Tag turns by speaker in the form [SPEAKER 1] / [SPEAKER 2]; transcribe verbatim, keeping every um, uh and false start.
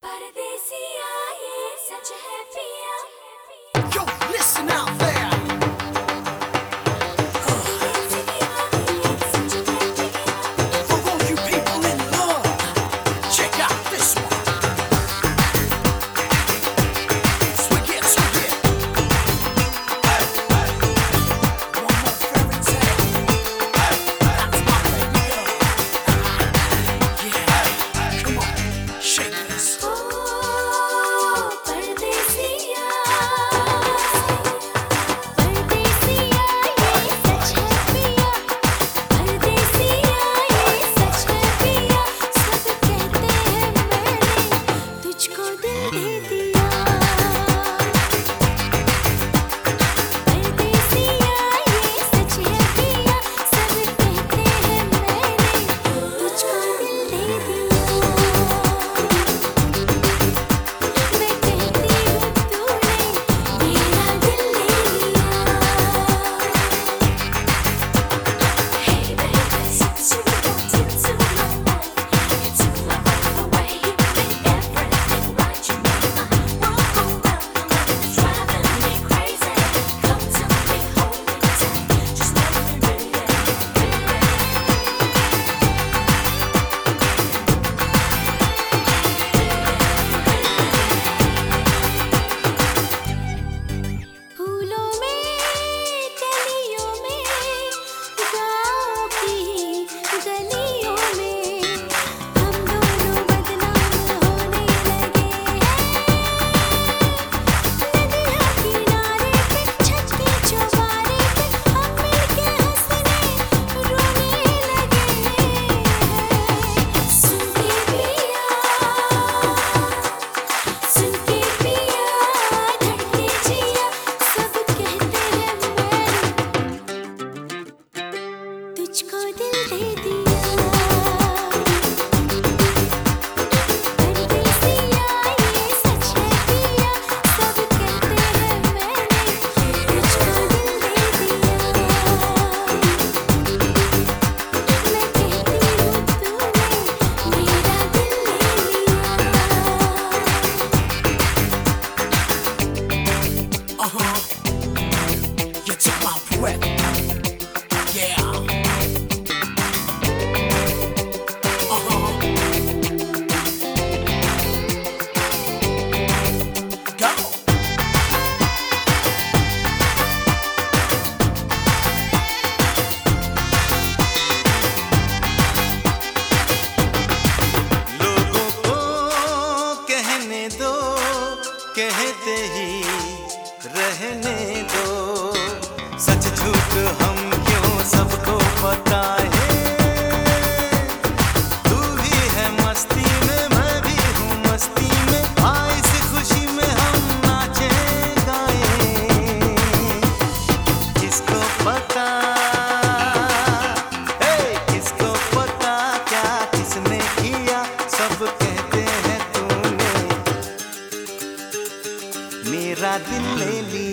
[SPEAKER 1] परदेसिया ये सच है पिया।
[SPEAKER 2] Yo, listen out there. For all you people in love, check out this one. Swing it, swing it. One more fairy tale. That's my baby girl. Yeah, come on, shake this.
[SPEAKER 1] तुझको दिल दे दिया। परदेसिया ये सच है पिया, सब कहते हैं मैंने तुझको दिल दे दिया। मैं कहती हूँ तूने मेरा दिल ले लिया।
[SPEAKER 2] Uh-huh. You took my breath. Yeah. Uh-huh. Go.
[SPEAKER 3] लोगों को कहने दो, कहते ही रहने दो। सच झूठ हम क्यों सबको पता है। तू भी है मस्ती में, मैं भी हूँ मस्ती में। आ इस खुशी में हम नाचे गाएं। किसको पता, हे किसको पता क्या किसने किया। सब कहते हैं तूने मेरा दिल ले लिया।